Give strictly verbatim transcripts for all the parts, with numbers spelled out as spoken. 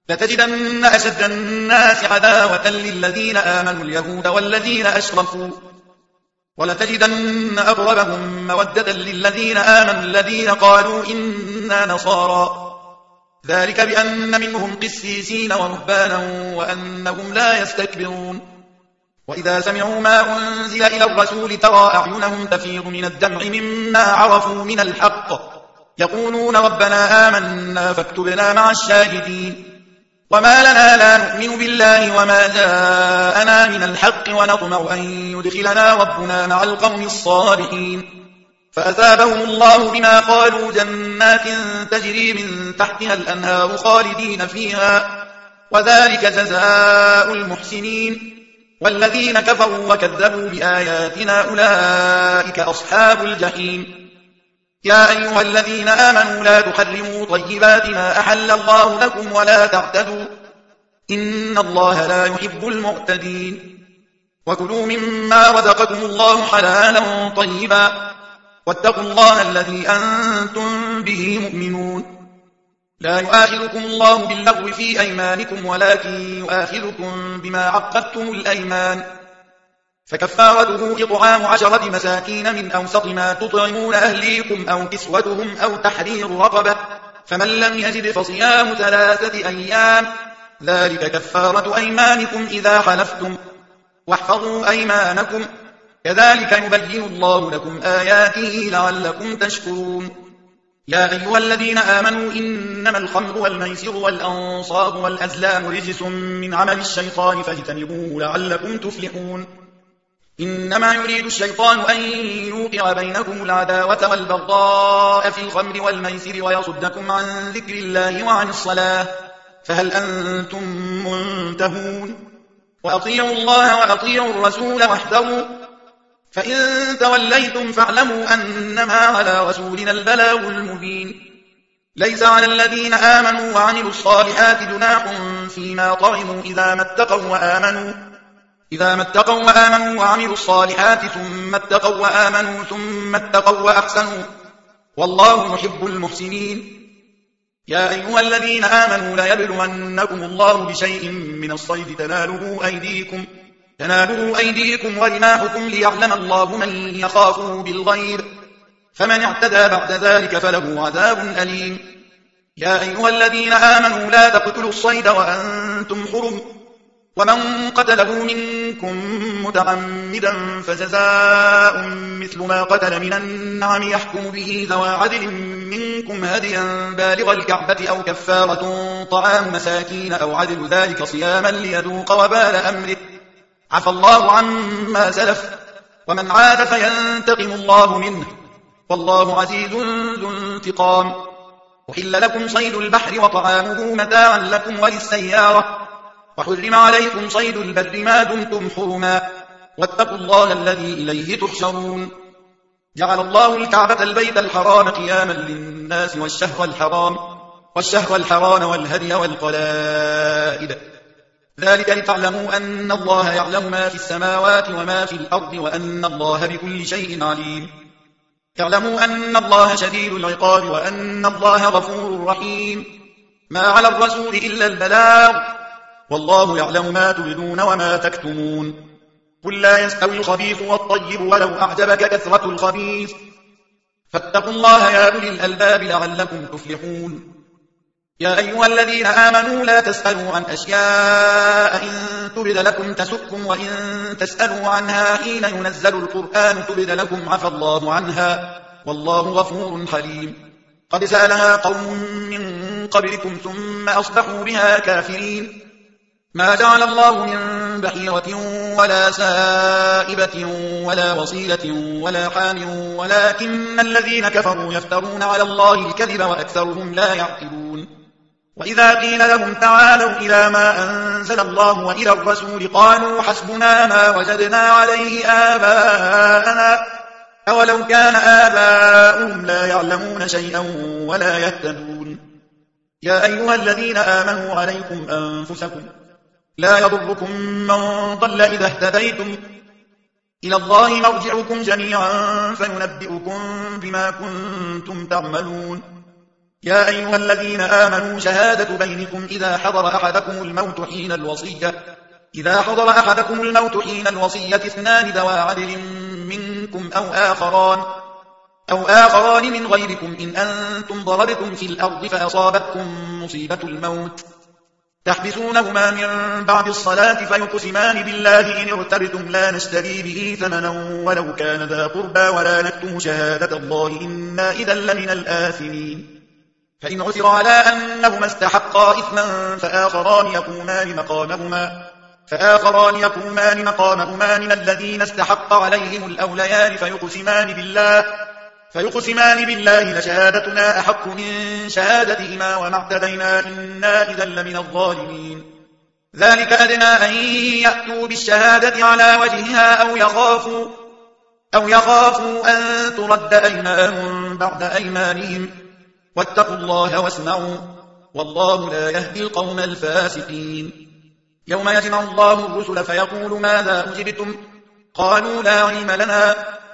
لتجدن أشد الناس عداوة للذين آمنوا اليهود والذين أشركوا ولتجدن أقربهم مودة للذين آمنوا الذين قالوا إنا نصارى ذلك بأن منهم قسيسين ورهبانا وأنهم لا يستكبرون وإذا سمعوا ما أنزل إلى الرسول ترى أعينهم تفيض من الدمع مما عرفوا من الحق يقولون ربنا آمنا فاكتبنا مع الشاهدين وما لنا لا نؤمن بالله وما جاءنا من الحق ونطمع أن يدخلنا ربنا مع القوم الصالحين فأثابهم الله بما قالوا جنات تجري من تحتها الأنهار خالدين فيها وذلك جزاء المحسنين والذين كفروا وكذبوا بآياتنا أولئك أصحاب الجحيم يا أيها الذين آمنوا لا تحرموا طيبات ما أحل الله لكم ولا تعتدوا إن الله لا يحب المعتدين وكلوا مما رزقكم الله حلالا طيبا واتقوا الله الذي أنتم به مؤمنون لا يؤاخذكم الله باللغو في أيمانكم ولكن يؤاخذكم بما عقدتم الأيمان فكفارته إطعام عشرة مساكين من أوسط ما تطعمون أهليكم أو كسوتهم أو تحرير رقبة فمن لم يجد فصيام ثلاثة أيام ذلك كفارة أيمانكم إذا حلفتم واحفظوا أيمانكم كذلك يبين الله لكم آياته لعلكم تشكرون يا أيها الذين آمنوا إنما الخمر والميسر والأنصاب والأزلام رجس من عمل الشيطان فاجتنبوه لعلكم تفلحون إنما يريد الشيطان أن يوقع بينكم العداوة والبغضاء في الخمر والميسر ويصدكم عن ذكر الله وعن الصلاة فهل أنتم منتهون وأطيعوا الله وأطيعوا الرسول واحذروا فإن توليتم فاعلموا أنما على رسولنا البلاغ المبين ليس على الذين آمنوا وعملوا الصالحات جناح فيما طعموا إذا ما اتقوا وآمنوا إذا ما اتقوا وآمنوا وعملوا الصالحات ثم اتقوا وآمنوا ثم اتقوا وأحسنوا والله يحب المحسنين يا أيها الذين آمنوا لا يبلونكم الله بشيء من الصيد تناله أيديكم تناله أيديكم ورماحكم ليعلم الله من يخافه بالغيب فمن اعتدى بعد ذلك فله عذاب أليم يا أيها الذين آمنوا لا تقتلوا الصيد وأنتم حرم ومن قتله منكم متعمدا فجزاء مثل ما قتل من النعم يحكم به ذوى عدل منكم هديا بالغ الكعبة أو كفارة طعام مساكين أو عدل ذلك صياما ليذوق وبال أمره عفى الله عما سلف ومن عاد فينتقم الله منه والله عزيز ذو انتقام أحل لكم صيد البحر وطعامه متاعا لكم وللسيارة وحرم عليكم صيد البر ما دمتم حرما واتقوا الله الذي إليه تحشرون جعل الله الكعبة البيت الحرام قياما للناس والشهر الحرام والشهر الحرام والهدي والقلائد ذلك لتعلموا أن الله يعلم ما في السماوات وما في الأرض وأن الله بكل شيء عليم اعلموا أن الله شديد العقاب وأن الله غفور رحيم ما على الرسول إلا البلاغ والله يعلم ما تبدون وما تكتمون قل لا يستوي الخبيث والطيب ولو أعجبك كثرة الخبيث فاتقوا الله يا أولي الألباب لعلكم تفلحون يا أيها الذين آمنوا لا تسألوا عن أشياء إن تبد لكم تسؤكم وإن تسألوا عنها حين ينزل القرآن تبد لكم عفى الله عنها والله غفور حليم قد سألها قوم من قبلكم ثم أصبحوا بها كافرين ما جعل الله من بحيرة ولا سائبة ولا وصيلة ولا حام ولكن الذين كفروا يفترون على الله الكذب وأكثرهم لا يعقلون وإذا قيل لهم تعالوا إلى ما أنزل الله وإلى الرسول قالوا حسبنا ما وجدنا عليه آباءنا أولو كان آباؤهم لا يعلمون شيئا ولا يهتدون يا أيها الذين آمنوا عليكم أنفسكم لا يضركم من ضل إذا اهتديتم إلى الله مرجعكم جميعا فينبئكم بما كنتم تعملون يا أيها الذين آمنوا شهادة بينكم إذا حضر أحدكم الموت حين الوصية إذا حضر أحدكم الموت حين الوصية اثنان ذوى عدل منكم أو آخران أو آخران من غيركم إن أنتم ضربتم في الأرض فأصابتكم مصيبة الموت تحبسونهما من بعد الصلاة فيقسمان بالله إن ارتبتم لا نشتري به ثمنا ولو كان ذا قربى ولا نكتم شهادة الله إنا إذا لمن الآثمين فإن عثر على أنهما استحقا إثما فآخران يقومان مقامهما فآخران يقومان مقامهما من الذين استحق عليهم الأوليان فيقسمان بالله فيقسمان بالله لشهادتنا أحق من شهادتهما وما اعتدينا إنا إذا لمن الظالمين ذلك أدنى أن يأتوا بالشهادة على وجهها أو يخافوا أو يخافوا أن ترد أيمان بعد أيمانهم واتقوا الله واسمعوا والله لا يهدي القوم الفاسقين يوم يجمع الله الرسل فيقول ماذا أجبتم قالوا لا علم لنا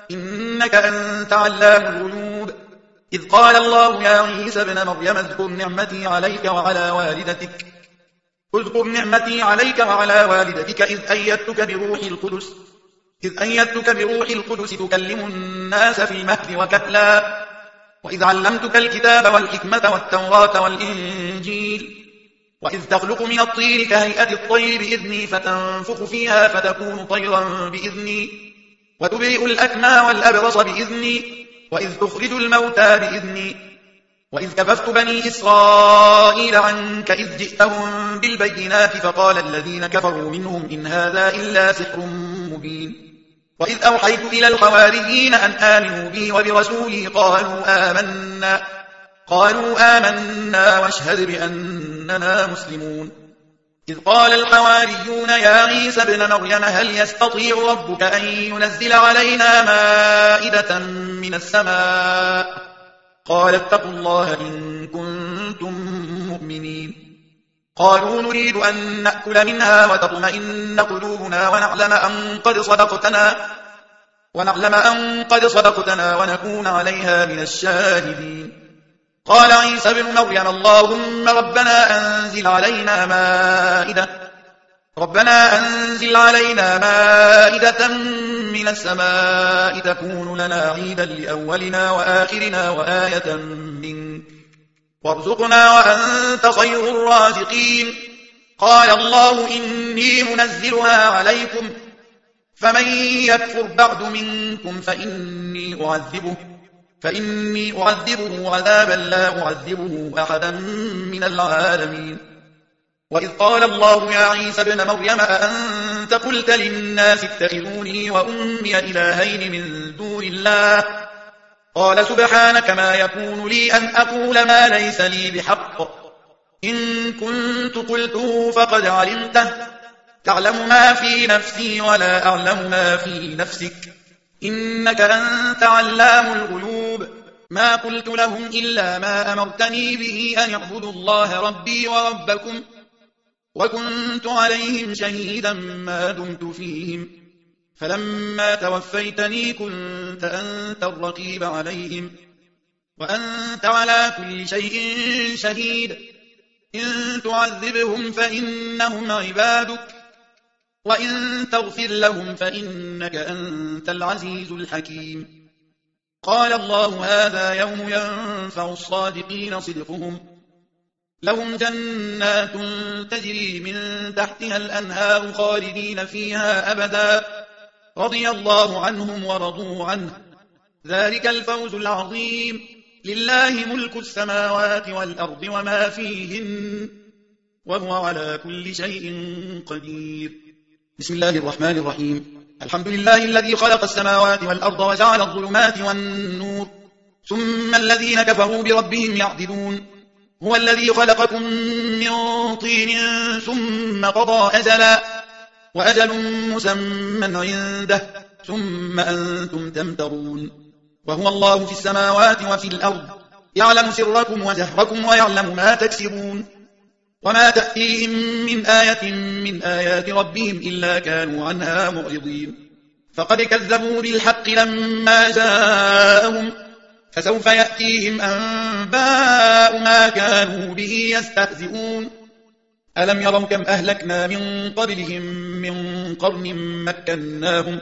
إنك أنت علام الغيوب إذ قال الله يا عيسى ابن مريم اذكر نعمتي عليك وعلى والدتك اذكر نعمتي عليك وعلى والدتك إذ أيدتك بروح القدس إذ أيدتك بروح القدس تكلم الناس في المهد وكهلا وإذ علمتك الكتاب والحكمة والتوراة والإنجيل وإذ تخلق من الطين كهيئة الطير بإذني فتنفخ فيها فتكون طيرا بإذني وتبرئ الأكمى والأبرص بإذني وإذ تخرج الموتى بإذني وإذ كففت بني إسرائيل عنك إذ جئتهم بالبينات فقال الذين كفروا منهم إن هذا إلا سحر مبين وإذ أوحيت إلى الحواريين أن آمنوا بي وبرسولي قالوا آمنا قالوا آمنا واشهد بأننا مسلمون إذ قال الحواريون يا عيسى ابن مريم هل يستطيع ربك أن ينزل علينا مائدة من السماء قال اتقوا الله إن كنتم مؤمنين قالوا نريد أن نأكل منها وتطمئن قلوبنا ونعلم أن قد صدقتنا ونعلم أن قد صدقتنا ونكون عليها من الشاهدين قال عيسى ابن مريم اللهم ربنا أنزل علينا مائدة ربنا أنزل علينا مائدة من السماء تكون لنا عيدا لأولنا وآخرنا وآية منك وارزقنا وأنت خير الرازقين قال الله إني منزلها عليكم فمن يكفر بعد منكم فإني أعذبه فإني أعذبه عذابا لا أعذبه أحدا من العالمين وإذ قال الله يا عيسى ابن مريم أأنت قلت للناس اتخذوني وأمي إلهين من دون الله قال سبحانك ما يكون لي أن أقول ما ليس لي بحق إن كنت قلته فقد علمته تعلم ما في نفسي ولا أعلم ما في نفسك إنك أنت علام الغيوب ما قلت لهم إلا ما أمرتني به أن اعبدوا الله ربي وربكم وكنت عليهم شهيدا ما دمت فيهم فلما توفيتني كنت أنت الرقيب عليهم وأنت على كل شيء شهيد إن تعذبهم فإنهم عبادك وإن تغفر لهم فإنك أنت العزيز الحكيم قال الله هذا يوم ينفع الصادقين صدقهم لهم جنات تجري من تحتها الأنهار خالدين فيها أبدا رضي الله عنهم ورضوا عنه ذلك الفوز العظيم لله ملك السماوات والأرض وما فيهن وهو على كل شيء قدير بسم الله الرحمن الرحيم الحمد لله الذي خلق السماوات والأرض وجعل الظلمات والنور ثم الذين كفروا بربهم يعدلون هو الذي خلقكم من طين ثم قضى أجلا وأجل مسمى عنده ثم أنتم تمترون وهو الله في السماوات وفي الأرض يعلم سركم وجهركم ويعلم ما تكسبون وما تأتيهم من آية من آيات ربهم إلا كانوا عنها معرضين فقد كذبوا بالحق لما جاءهم فسوف يأتيهم أنباء ما كانوا به يستهزئون ألم يروا كم أهلكنا من قبلهم من قرن مكناهم,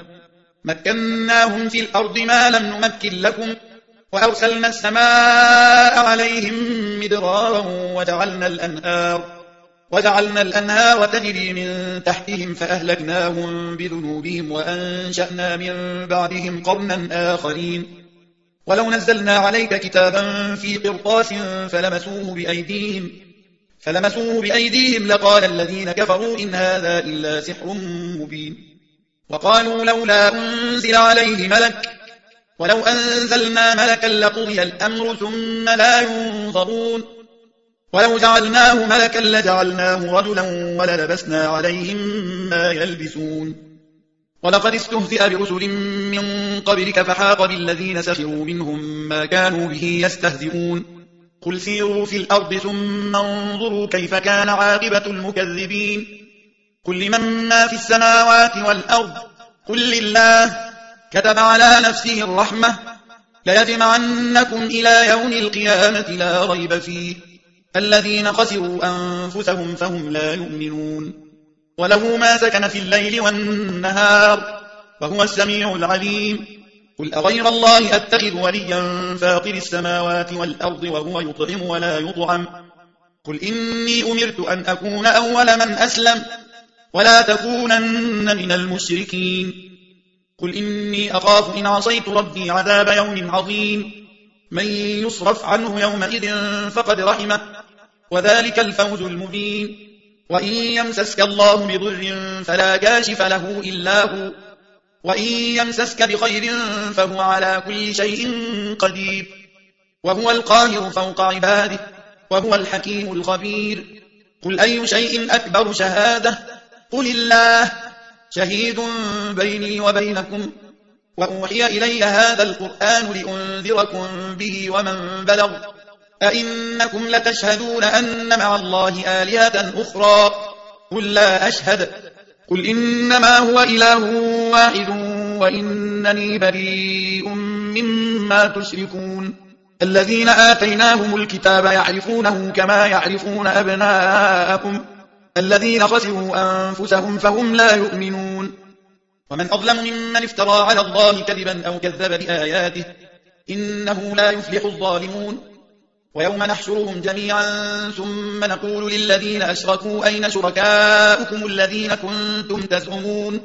مكناهم في الأرض ما لم نمكن لكم وأرسلنا السماء عليهم مدرارا وجعلنا الأنهار, وجعلنا الأنهار تجري من تحتهم فأهلكناهم بذنوبهم وأنشأنا من بعدهم قرنا آخرين ولو نزلنا عليك كتابا في قرطاس فلمسوه بأيديهم, فلمسوه بأيديهم لقال الذين كفروا إن هذا إلا سحر مبين وقالوا لولا أنزل عليه ملك ولو أنزلنا ملكا لقضي الأمر ثم لا ينظرون ولو جعلناه ملكا لجعلناه رجلا وللبسنا عليهم ما يلبسون ولقد استهزئ برسل من قبلك فحاق بالذين سخروا منهم ما كانوا به يستهزئون قل سيروا في الأرض ثم انظروا كيف كان عاقبة المكذبين قل لمن ما في السماوات والأرض قل لله كتب على نفسه الرحمة ليجمعنكم إلى يوم القيامة لا ريب فيه الذين خسروا أنفسهم فهم لا يؤمنون وله ما سكن في الليل والنهار وهو السميع العليم قل أغير الله أتخذ وليا فاطر السماوات والأرض وهو يطعم ولا يطعم قل إني أمرت أن أكون أول من أسلم ولا تكونن من المشركين قل إني أخاف إن عصيت ربي عذاب يوم عظيم من يصرف عنه يومئذ فقد رحمه وذلك الفوز المبين وإن يمسسك الله بضر فلا كاشف له إلا هو وإن يمسسك بخير فهو على كل شيء قدير وهو القاهر فوق عباده وهو الحكيم الخبير قل أي شيء أكبر شهادة قل الله شهيد بيني وبينكم وأوحي إلي هذا القرآن لأنذركم به ومن بلغ أئنكم لتشهدون أن مع الله آلهة أخرى قل لا أشهد قل إنما هو إله واحد وإنني بريء مما تشركون الذين آتيناهم الكتاب يعرفونه كما يعرفون أبناءكم الذين خسروا أنفسهم فهم لا يؤمنون ومن أظلم ممن افترى على الله كذبا أو كذب بآياته إنه لا يفلح الظالمون ويوم نحشرهم جميعا ثم نقول للذين أشركوا أين شركاؤكم الذين كنتم تزعمون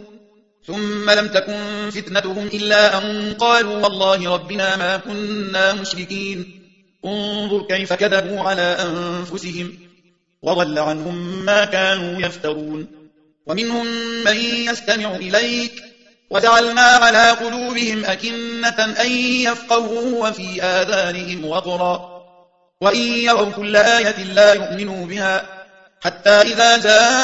ثم لم تكن فتنتهم إلا أن قالوا والله ربنا ما كنا مشركين انظر كيف كذبوا على أنفسهم وضل عنهم ما كانوا يفترون ومنهم من يستمع إليك وجعلنا على قلوبهم أكنة أن يفقهوا وفي آذانهم وقرا وإن يروا كل آية لا يؤمنوا بها حتى إذا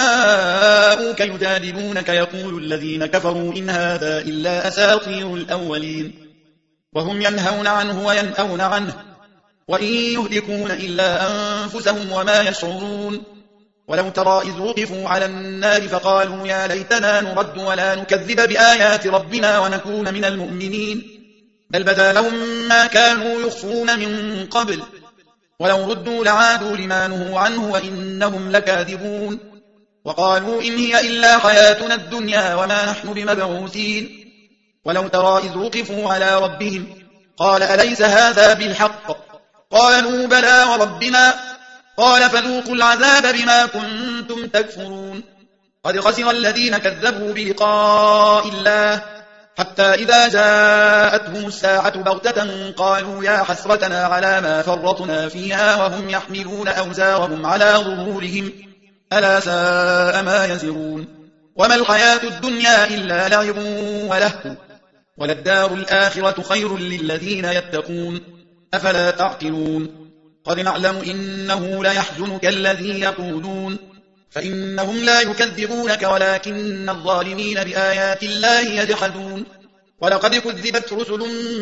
جاءوك يجادلونك يقول الذين كفروا إن هذا إلا أساطير الأولين وهم ينهون عنه وينأون عنه وإن يهلكون إلا أنفسهم وما يشعرون ولو ترى إذ وقفوا على النار فقالوا يا ليتنا نرد ولا نكذب بآيات ربنا ونكون من المؤمنين بل بدا لهم ما كانوا يخفون من قبل ولو ردوا لعادوا لما نهوا عنه وإنهم لكاذبون وقالوا إن هي إلا حياتنا الدنيا وما نحن بمبعوثين ولو ترى إذ وقفوا على ربهم قال أليس هذا بالحق قالوا بلى وربنا قال فذوقوا العذاب بما كنتم تكفرون قد خسر الذين كذبوا بلقاء الله حتى إذا جاءتهم الساعة بغتة قالوا يا حسرتنا على ما فرطنا فيها وهم يحملون أوزارهم على ظهورهم ألا ساء ما يزرون وما الحياة الدنيا إلا لعب ولهو وللدار الآخرة خير للذين يتقون أفلا تعقلون قد نعلم إنه ليحزنك الذي يقولون فإنهم لا يكذبونك ولكن الظالمين بآيات الله يجحدون ولقد كذبت رسل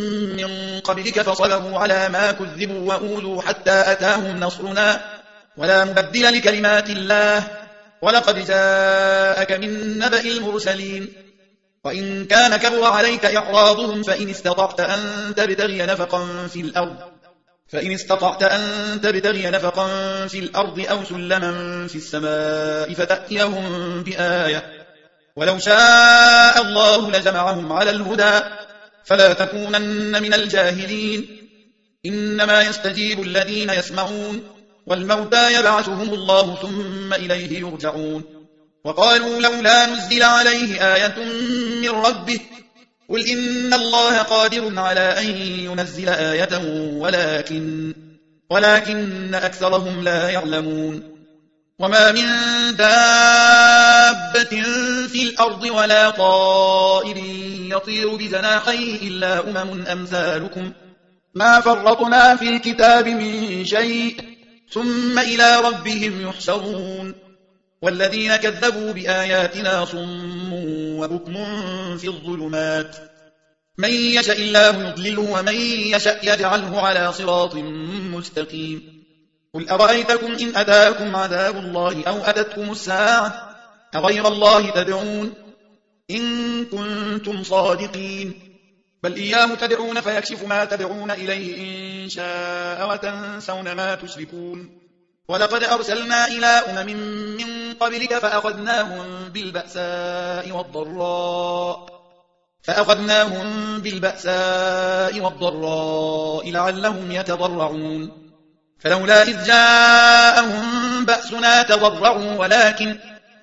من قبلك فصبروا على ما كذبوا وأوذوا حتى أتاهم نصرنا ولا مبدل لكلمات الله ولقد جاءك من نبأ المرسلين وإن كان كبر عليك إعراضهم فإن استطعت أن تبتغي نفقا في الأرض فإن استطعت أن تبتغي نفقا في الأرض أو سلما في السماء فتأتيهم بآية ولو شاء الله لجمعهم على الهدى فلا تكونن من الجاهلين إنما يستجيب الذين يسمعون والموتى يبعثهم الله ثم إليه يرجعون وقالوا لولا نزل عليه آية من ربه قل إن الله قادر على أن ينزل آية ولكن, ولكن أكثرهم لا يعلمون وما من دابة في الأرض ولا طائر يطير بجناحيه إلا أمم أمثالكم ما فرطنا في الكتاب من شيء ثم إلى ربهم يحشرون والذين كذبوا بآياتنا صم وبكم في الظلمات من يشاء الله يضلله ومن يشاء يجعله على صراط مستقيم قل أرأيتكم إن أتاكم عذاب الله أو أتتكم الساعة أغير الله تدعون إن كنتم صادقين بل إياه تدعون فيكشف ما تدعون إليه إن شاء وتنسون ما تشركون ولقد أرسلنا إلى أمم من قبلك فأخذناهم بالبأساء والضراء فأخذناهم بالبأساء والضراء لعلهم يتضرعون فلولا إذ جاءهم بأسنا تضرعوا ولكن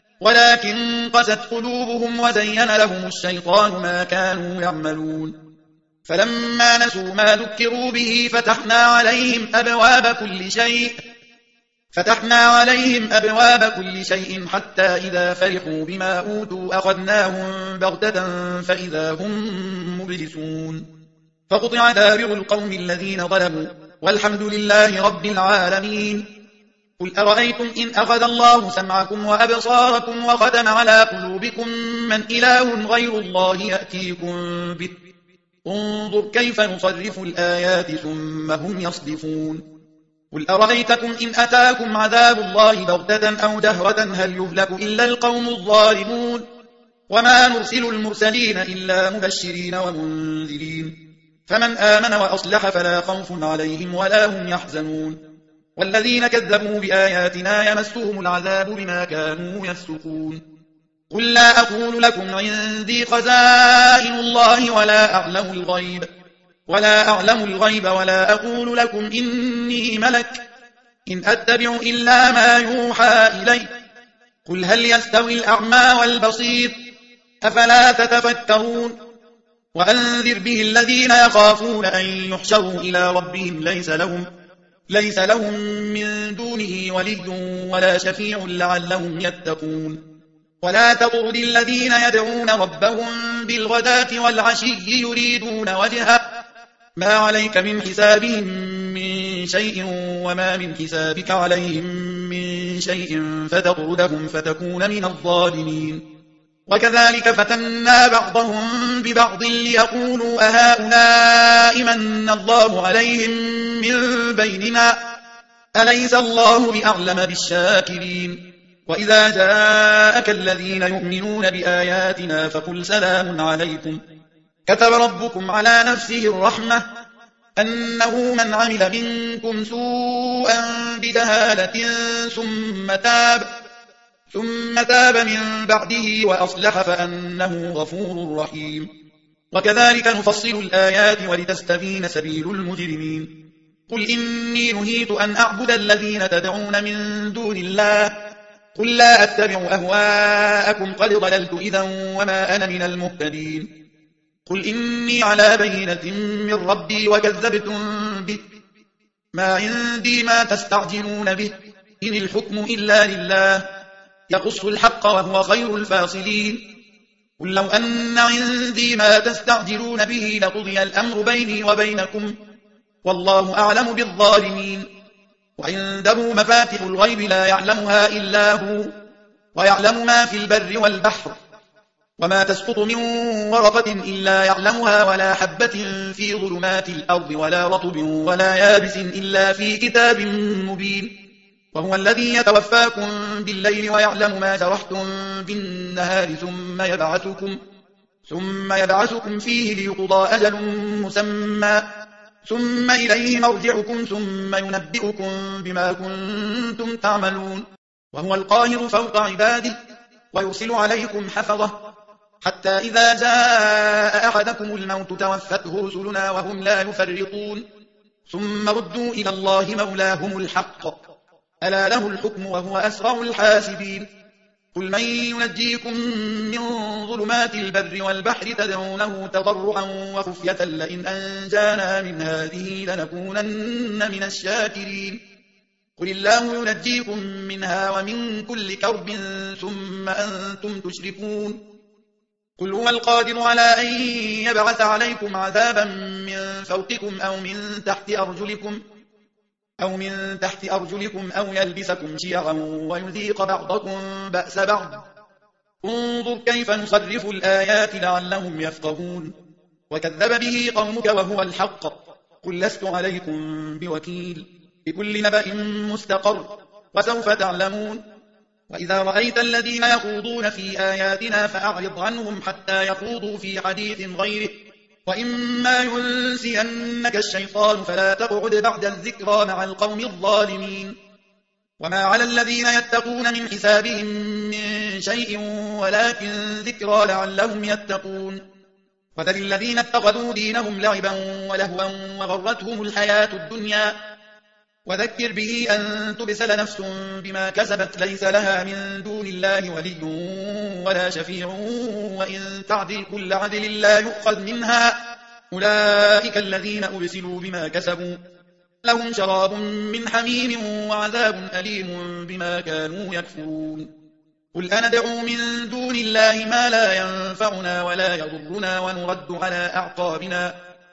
ولكن قست قلوبهم وزين لهم الشيطان ما كانوا يعملون فلما نسوا ما ذكروا به فتحنا عليهم أبواب كل شيء فتحنا عليهم أبواب كل شيء حتى إذا فرحوا بما أوتوا أخذناهم بغتة فإذا هم مبلسون فقطع دابر القوم الذين ظلموا والحمد لله رب العالمين قل أرأيتم إن أخذ الله سمعكم وأبصاركم وختم على قلوبكم من إله غير الله يأتيكم به انظر كيف نصرف الآيات ثم هم يصدفون قل أرأيتكم إن أتاكم عذاب الله بغتة أو جهرة هل يهلك إلا القوم الظالمون وما نرسل المرسلين إلا مبشرين ومنذرين فمن آمن وأصلح فلا خوف عليهم ولا هم يحزنون والذين كذبوا بآياتنا يمسهم العذاب بما كانوا يفسقون قل لا أقول لكم عندي خزائن الله ولا أعلم الغيب ولا أعلم الغيب ولا أقول لكم إني ملك إن أتبع إلا ما يوحى إلي قل هل يستوي الأعمى والبصير أفلا تتفكرون وأنذر به الذين يخافون أن يحشروا إلى ربهم ليس لهم ليس لهم من دونه ولي ولا شفيع لعلهم يتقون ولا تطرد الذين يدعون ربهم بالغداة والعشي يريدون وجهه ما عليك من حسابهم من شيء وما من حسابك عليهم من شيء فتطردهم فتكون من الظالمين وكذلك فتنا بعضهم ببعض ليقولوا أهؤلاء من الله عليهم من بيننا أليس الله بأعلم بالشاكرين وإذا جاءك الذين يؤمنون بآياتنا فقل سلام عليكم كتب ربكم على نفسه الرحمة أنه من عمل منكم سوءا بجهالة ثم تاب ثم تاب من بعده وأصلح فأنه غفور رحيم وكذلك نفصل الآيات ولتستبين سبيل المجرمين قل إني نهيت أن أعبد الذين تدعون من دون الله قل لا أتبع أهواءكم قد ضللت إذا وما أنا من المهتدين قل إني على بينة من ربي وكذبتم به ما عندي ما تستعجلون به إن الحكم إلا لله يقص الحق وهو خير الفاصلين قل لو أن عندي ما تستعجلون به لقضي الأمر بيني وبينكم والله أعلم بالظالمين وعنده مفاتح الغيب لا يعلمها إلا هو ويعلم ما في البر والبحر وما تسقط من ورقة إلا يعلمها ولا حبة في ظلمات الأرض ولا رطب ولا يابس إلا في كتاب مبين وهو الذي يتوفاكم بالليل ويعلم ما جرحتم بالنهار ثم يبعثكم ثم يبعثكم فيه ليقضى أجل مسمى ثم إليه مرجعكم ثم ينبئكم بما كنتم تعملون وهو القاهر فوق عباده ويرسل عليكم حفظه حتى إذا جاء أحدكم الموت توفته رسلنا وهم لا يفرطون ثم ردوا إلى الله مولاهم الحق ألا له الحكم وهو أسرع الحاسبين قل من ينجيكم من ظلمات البر والبحر تدعونه تضرعا وخفية لئن أنجانا من هذه لنكونن من الشاكرين قل الله ينجيكم منها ومن كل كرب ثم أنتم تشركون قل هو القادر على أن يبعث عليكم عذابا من فوقكم أو من تحت أرجلكم أو من تحت أرجلكم أو يلبسكم شيعا ويذيق بعضكم بأس بعض انظر كيف نصرف الآيات لعلهم يفقهون وكذب به قومك وهو الحق قل لست عليكم بوكيل بكل نبأ مستقر وسوف تعلمون وإذا رأيت الذين يخوضون في آياتنا فأعرض عنهم حتى يخوضوا في حديث غيره وإما ينسينك الشيطان فلا تقعد بعد الذكرى مع القوم الظالمين وما على الذين يتقون من حسابهم من شيء ولكن ذكرى لعلهم يتقون وذل الذين اتخذوا دينهم لعبا ولهوا وغرتهم الحياة الدنيا وذكر به أن تبسل نفس بما كسبت ليس لها من دون الله ولي ولا شفيع وإن تعدل كل عدل لا يؤخذ منها أولئك الذين أبسلوا بما كسبوا لهم شراب من حميم وعذاب أليم بما كانوا يكفرون قل أندعو من دون الله ما لا ينفعنا ولا يضرنا ونرد على أعقابنا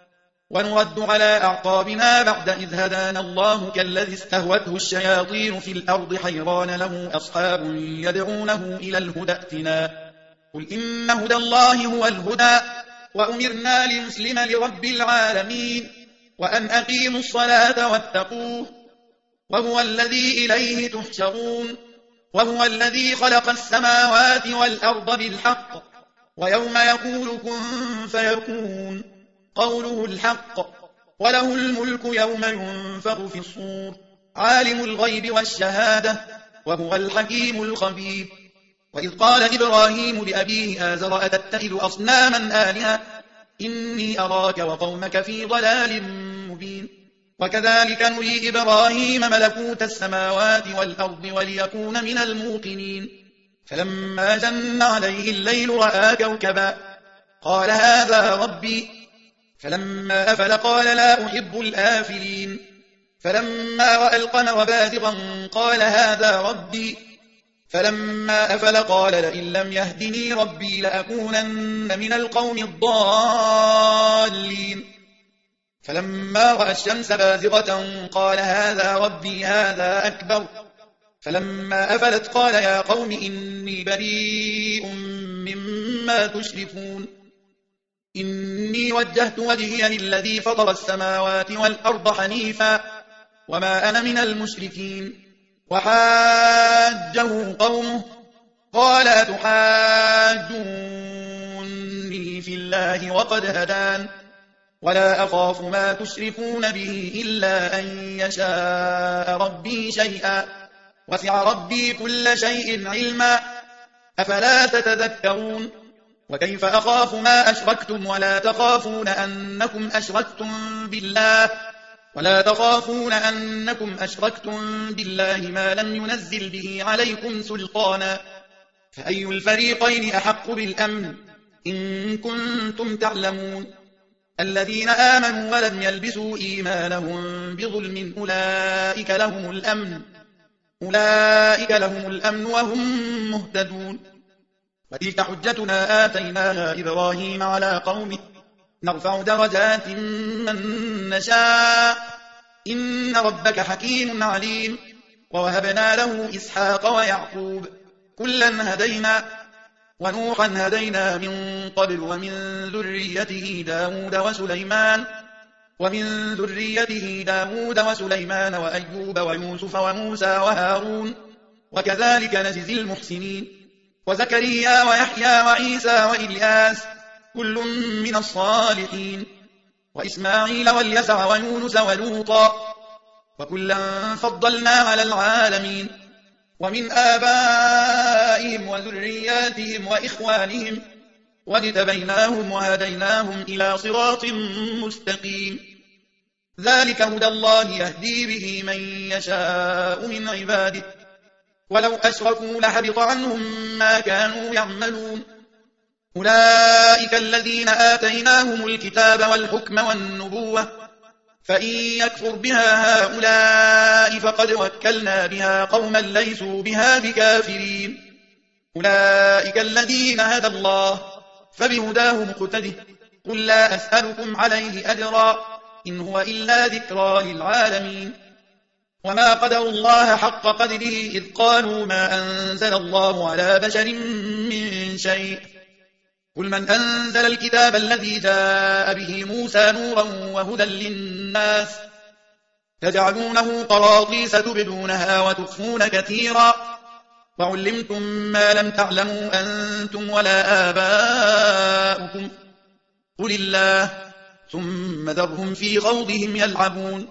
ونرد على أعقابنا بعد إذ هدانا الله كالذي استهوته الشياطين في الأرض حيران له أصحاب يدعونه إلى الهدى ائتنا قل إن هدى الله هو الهدى وأمرنا لنسلم لرب العالمين وأن أقيموا الصلاة واتقوه وهو الذي إليه تحشرون وهو الذي خلق السماوات والأرض بالحق ويوم يقول كن فيكون قوله الحق وله الملك يوم ينفخ في الصور عالم الغيب والشهادة وهو الحكيم الخبير وإذ قال إبراهيم لأبيه آزر أتتخذ أصناما آلهة إني أراك وقومك في ضلال مبين وكذلك نري إبراهيم ملكوت السماوات والأرض وليكون من الموقنين فلما جن عليه الليل رأى كوكبا قال هذا ربي فلما أفل قال لا أحب الآفلين فلما رأى القمر بازغا قال هذا ربي فلما أفل قال لئن لم يهدني ربي لأكونن من القوم الضالين فلما رأى الشمس بازغة قال هذا ربي هذا أكبر فلما أفلت قال يا قوم إني بريء مما تشركون إني وجهت وجهي للذي فطر السماوات والأرض حنيفا وما أنا من المشركين وحاجه قومه قال أتحاجوني في الله وقد هدان ولا أخاف ما تشركون به إلا أن يشاء ربي شيئا وسع ربي كل شيء علما أفلا تتذكرون وكيف أخاف ما أشركتم ولا تخافون أنكم أشركتم بالله ولا تخافون أنكم أشركتم بالله ما لم ينزل به عليكم سلطانا فأي الفريقين أحق بالأمن إن كنتم تعلمون الذين آمنوا ولم يلبسوا إيمانهم بظلم أولئك لهم الأمن أولئك لهم الأمن وهم مهتدون وتلك حجتنا آتيناها إبراهيم على قومه نرفع درجات من نشاء إن ربك حكيم عليم ووهبنا له إسحاق ويعقوب كلا هدينا ونوحا هدينا من قبل ومن ذريته داود وسليمان ومن ذريته داود وسليمان وأيوب ويوسف وموسى وهارون وكذلك نجزي المحسنين وزكريا ويحيى وعيسى وإلياس كل من الصالحين وإسماعيل واليسع ويونس ولوطا وكلا فضلنا على العالمين ومن آبائهم وذرياتهم وإخوانهم واجتبيناهم وهديناهم إلى صراط مستقيم ذلك هدى الله يهدي به من يشاء من عباده ولو أشركوا لحبط عنهم ما كانوا يعملون أولئك الذين آتيناهم الكتاب والحكم والنبوة فإن يكفر بها هؤلاء فقد وكلنا بها قوما ليسوا بها بكافرين أولئك الذين هدى الله فبهداه مقتده قل لا أسألكم عليه أجرا إن هو إلا ذكرى للعالمين وما قدروا الله حق قدره إذ قالوا ما أنزل الله على بشر من شيء قل من أنزل الكتاب الذي جاء به موسى نورا وهدى للناس تجعلونه قراطيس تبدونها وتخفون كثيرا وعلمتم ما لم تعلموا أنتم ولا آباؤكم قل الله ثم ذرهم في خوضهم يلعبون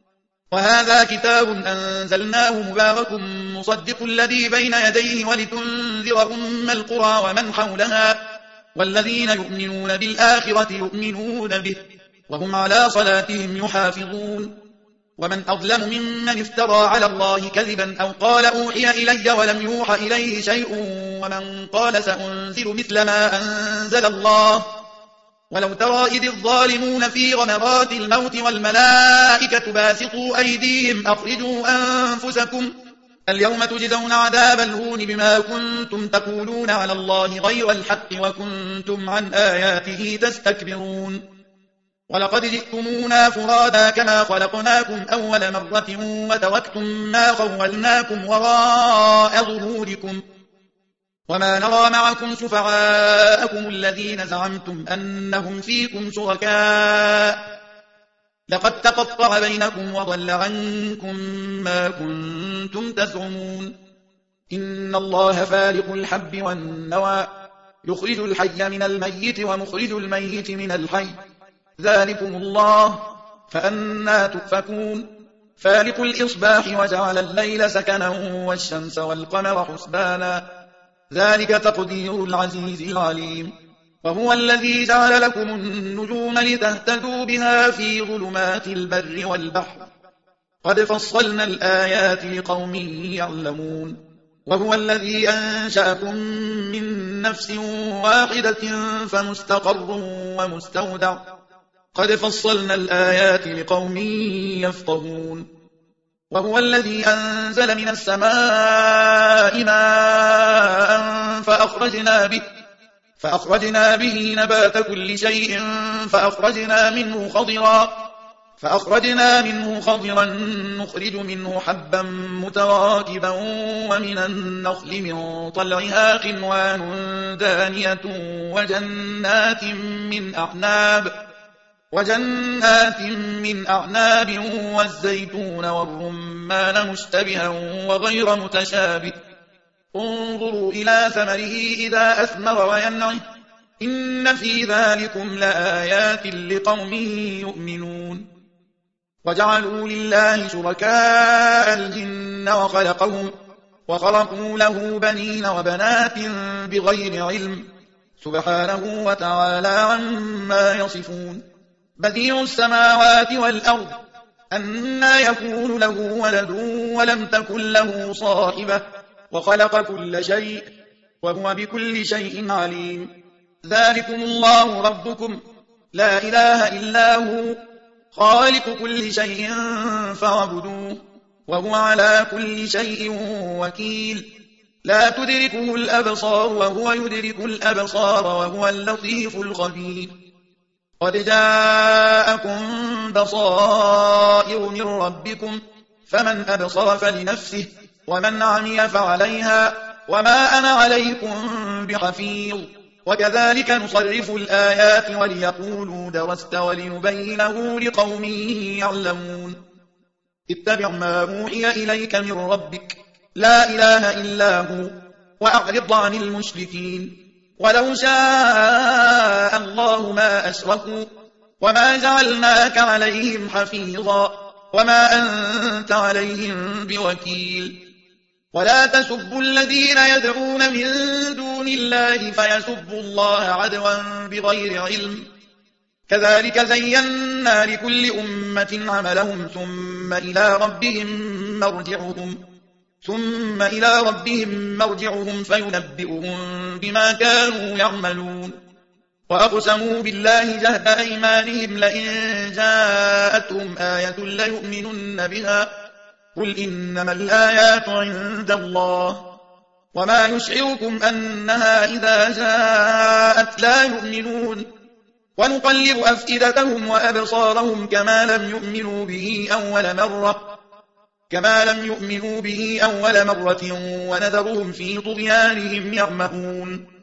وهذا كتاب أنزلناه مبارك مصدق الذي بين يديه ولتنذر أم القرى ومن حولها والذين يؤمنون بالآخرة يؤمنون به وهم على صلاتهم يحافظون ومن أظلم ممن افترى على الله كذبا أو قال أوحي إلي ولم يوحى إليه شيء ومن قال سأنزل مثل ما أنزل الله ولو ترى إذ الظالمون في غمرات الموت والملائكة باسطوا أيديهم أخرجوا أنفسكم اليوم تجزون عذاب الهون بما كنتم تقولون على الله غير الحق وكنتم عن آياته تستكبرون ولقد جئتمونا فرادا كما خلقناكم أول مرة وتركتم ما خولناكم وراء ظهوركم وما نرى معكم شفعاءكم الذين زعمتم أنهم فيكم شركاء لقد تقطع بينكم وضل عنكم ما كنتم تزعمون إن الله فالق الحب والنوى يخرج الحي من الميت ومخرج الميت من الحي ذلكم الله فأنا تؤفكون فالق الإصباح وجعل الليل سكنا والشمس والقمر حسبانا ذلك تقدير العزيز العليم وهو الذي جعل لكم النجوم لتهتدوا بها في ظلمات البر والبحر قد فصلنا الآيات لقوم يعلمون وهو الذي أنشأكم من نفس واحدة فمستقر ومستودع قد فصلنا الآيات لقوم يفقهون وهو الذي أنزل من السماء ماء فأخرجنا به فأخرجنا به نبات كل شيء فأخرجنا منه خضرا فأخرجنا منه خضرا نخرج منه حبا متراكبا ومن النخل من طلعها قنوان دانية وجنات من أعناب وجنات من أعناب والزيتون والرمان مشتبها وغير متشابه انظروا إلى ثمره إذا أثمر وينعه إن في ذلكم لآيات لقوم يؤمنون وجعلوا لله شركاء الجن وخلقهم وخلقوا له بنين وبنات بغير علم سبحانه وتعالى عما يصفون بديع السماوات والأرض أنى يكون له ولد ولم تكن له صاحبة وخلق كل شيء وهو بكل شيء عليم ذلكم الله ربكم لا إله إلا هو خالق كل شيء فاعبدوه وهو على كل شيء وكيل لا تدركه الأبصار وهو يدرك الأبصار وهو اللطيف الخبير قد جاءكم بصائر من ربكم فمن أبصر فلنفسه ومن عمي فعليها وما أنا عليكم بحفيظ وكذلك نصرف الآيات وليقولوا درست ولنبينه لقوم يعلمون اتبع ما أوحي إليك من ربك لا إله إلا هو وأعرض عن المشركين ولو شاء الله ما أشركوا وما جعلناك عليهم حفيظا وما أنت عليهم بوكيل ولا تسبوا الذين يدعون من دون الله فيسبوا الله عدوا بغير علم كذلك زينا لكل أمة عملهم ثم إلى ربهم مرجعهم ثم إلى ربهم مرجعهم فينبئهم بما كانوا يعملون وأقسموا بالله جهد أيمانهم لئن جاءتهم آية ليؤمنن بها قل إنما الآيات عند الله وما يشعركم أنها إذا جاءت لا يؤمنون ونقلب أفئدتهم وأبصارهم كما لم يؤمنوا به أول مرة كما لم يؤمنوا به أول مرة ونذرهم في طغيانهم يعمهون